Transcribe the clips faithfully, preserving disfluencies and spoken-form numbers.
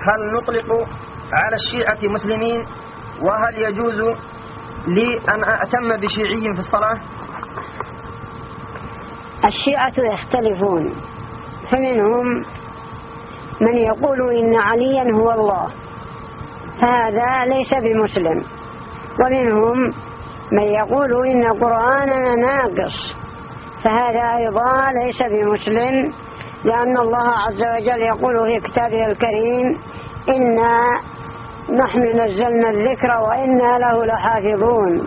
هل نطلق على الشيعة مسلمين؟ وهل يجوز لي أن أتم بشيعي في الصلاة؟ الشيعة يختلفون، فمنهم من يقول إن عليا هو الله، فهذا ليس بمسلم. ومنهم من يقول إن قرآننا ناقص، فهذا أيضا ليس بمسلم، لأن الله عز وجل يقول في كتابه الكريم: إنا نحن نزلنا الذكر وإنا له لحافظون.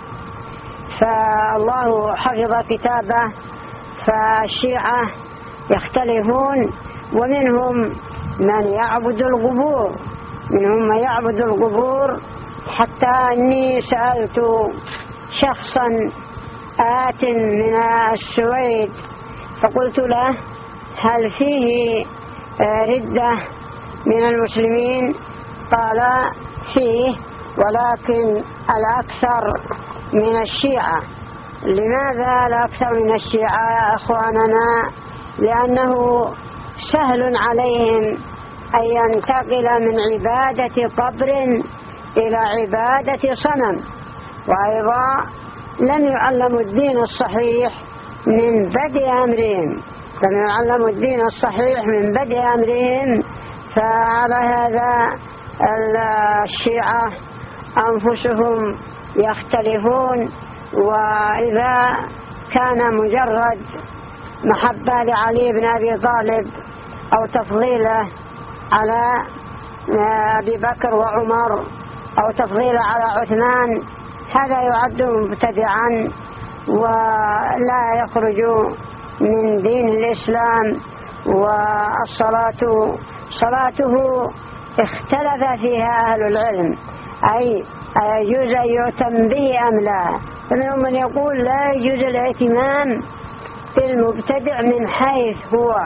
فالله حفظ كتابه. فالشيعة يختلفون، ومنهم من يعبد القبور منهم من يعبد القبور حتى أني سألت شخصا آت من السويد فقلت له: هل فيه ردة من المسلمين؟ قال: فيه، ولكن الأكثر من الشيعة. لماذا الأكثر من الشيعة يا أخواننا؟ لأنه سهل عليهم أن ينتقل من عبادة قبر إلى عبادة صنم، وأيضا لم يعلموا الدين الصحيح من بدء أمرهم لم يعلموا الدين الصحيح من بدء أمرهم فعلى هذا الشيعة أنفسهم يختلفون. وإذا كان مجرد محبة لعلي بن أبي طالب أو تفضيله على أبي بكر وعمر أو تفضيله على عثمان، هذا يعد مبتدعا ولا يخرج من دين الإسلام. والصلاة صلاته اختلف فيها أهل العلم، أي يجوز أن يؤتم به أم لا. فمنهم من يقول لا يجوز الاهتمام بالمبتدع من حيث هو،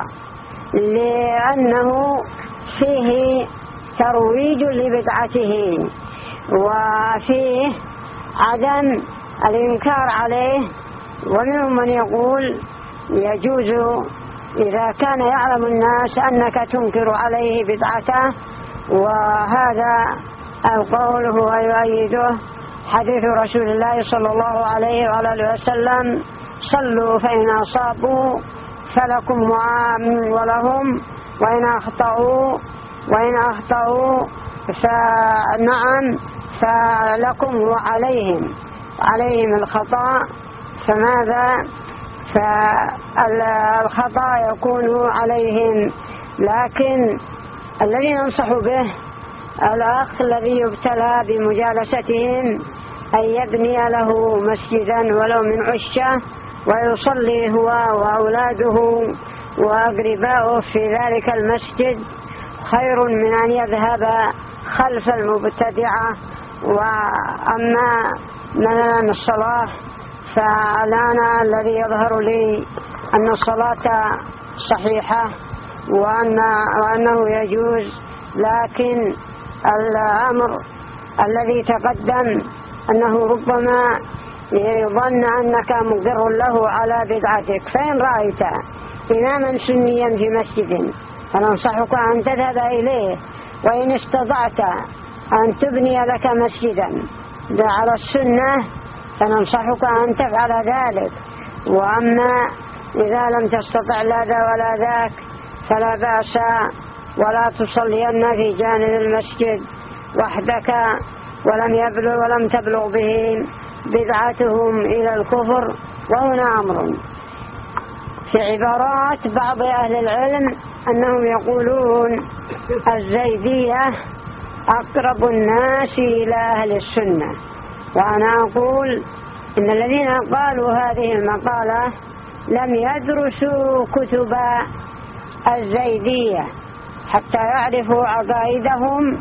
لأنه فيه ترويج لبدعته وفيه عدم الإنكار عليه. ومنهم من يقول يجوز إذا كان يعلم الناس أنك تنكر عليه بدعته، وهذا القول هو يؤيده حديث رسول الله صلى الله عليه وآله وسلم: صلوا فإن أصابوا فلكم ولهم، وإن أخطأوا وإن أخطأوا فنعم فلكم وعليهم عليهم الخطأ. فماذا؟ فالخطأ يكون عليهم. لكن الذي ننصح به الأخ الذي يبتلى بمجالستهم أن يبني له مسجدا ولو من عشة ويصلي هو وأولاده وأقرباؤه في ذلك المسجد خير من أن يذهب خلف المبتدعة. وأما مثلا الصلاة، فالآن الذي يظهر لي أن الصلاة صحيحة وأن وأنه يجوز، لكن الأمر الذي تقدم أنه ربما يظن أنك مقر له على بدعتك. فإن رأيت إماما سنيا في مسجد فننصحك أن تذهب إليه، وإن استطعت أن تبني لك مسجدا على السنة فننصحك أن تفعل ذلك. وأما إذا لم تستطع لا ذا ولا ذاك فلا بأس، ولا تصلين في جانب المسجد وحدك ولم يبلغ ولم تبلغ بهم بدعتهم إلى الكفر. وهنا أمر في عبارات بعض أهل العلم أنهم يقولون الزيدية أقرب الناس إلى أهل السنة، وأنا أقول إن الذين قالوا هذه المقالة لم يدرسوا كتب الزيدية حتى يعرفوا عقائدهم.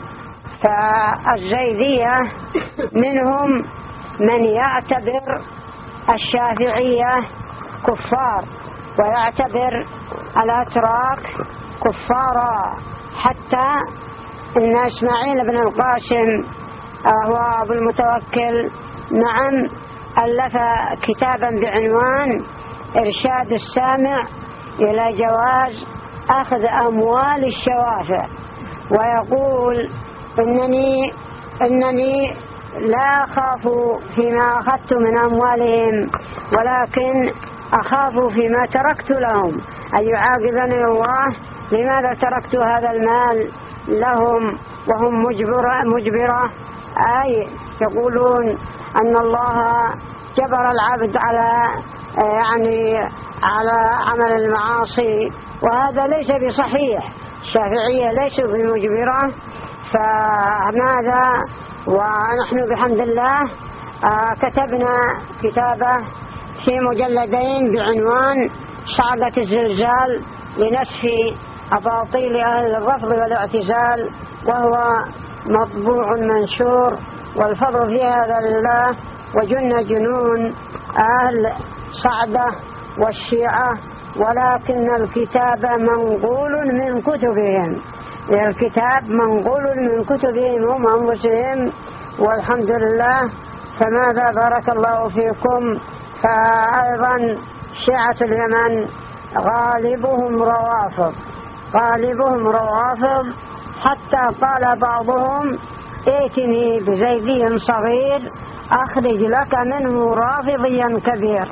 فالزيدية منهم من يعتبر الشافعية كفار ويعتبر الأتراك كفارا، حتى إن إسماعيل بن القاسم هو أبو المتوكل نعم ألف كتابا بعنوان إرشاد السامع إلى جواز أخذ أموال الشوافع، ويقول إنني, إنني لا أخاف فيما أخذت من أموالهم ولكن أخاف فيما تركت لهم، أن يعاقبني الله لماذا تركت هذا المال لهم وهم مجبرة, مجبرة أي يقولون أن الله جبر العبد على يعني على عمل المعاصي، وهذا ليس بصحيح. الشافعية ليسوا بمجبرة، فماذا ونحن بحمد الله كتبنا كتابة في مجلدين بعنوان صعقة الزلزال لنسف أباطيل أهل الرفض والاعتزال، وهو مطبوع منشور، والفضل في هذا لله. وجن جنون أهل صعدة والشيعة، ولكن الكتاب منقول من كتبهم، الكتاب منقول من كتبهم هم أنفسهم، والحمد لله. فماذا بارك الله فيكم. فأيضا شيعة اليمن غالبهم روافض، غالبهم روافض، حتى قال بعضهم ائتني بزيدي صغير أخرج لك منه رافضيا كبير.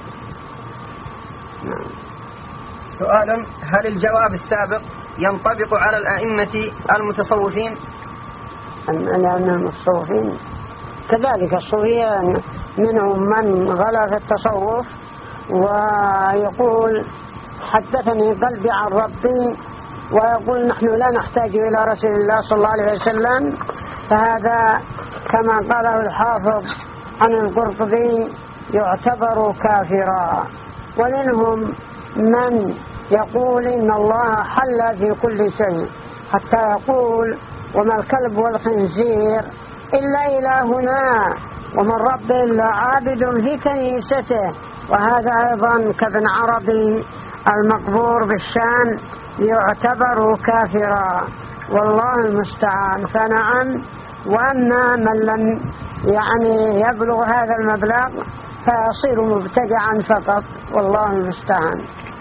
سؤال: هل الجواب السابق ينطبق على الأئمة المتصوفين؟ الأئمة المتصوفين كذلك الصوفية منهم من غلا في التصوف ويقول حدثني قلبي عن ربي، ويقول نحن لا نحتاج إلى رسول الله صلى الله عليه وسلم. فهذا كما قاله الحافظ عن القرطبي يعتبر كافرا. ومنهم من يقول إن الله حل في كل شيء، حتى يقول وما الكلب والخنزير إلا إلهنا ومن رب إلا عابد في كنيسته. وهذا أيضا كابن عربي المقبور بالشام يعتبر كافرا، والله المستعان. فنعم. وأما من لم يعني يبلغ هذا المبلغ فيصير مبتدعا فقط، والله المستعان.